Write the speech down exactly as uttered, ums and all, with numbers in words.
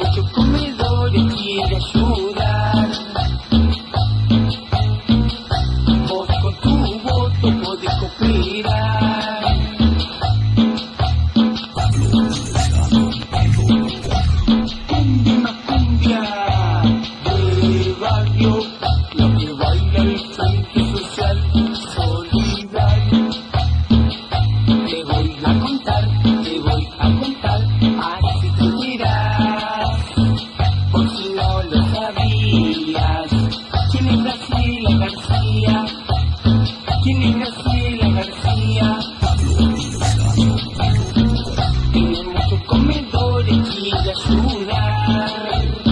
muchos comedores quiere ayudar. Vos con tu voto podés cooperar. Cumbia más cumbia de barrio, lo que baila el Frente Social Solidario. Te voy a contar, te voy a contar, así te dirás, por si no lo sabías. ¿Quién es Graciela García? ¿Quién es Graciela García? Tiene muchos comedores, quiere ayudar.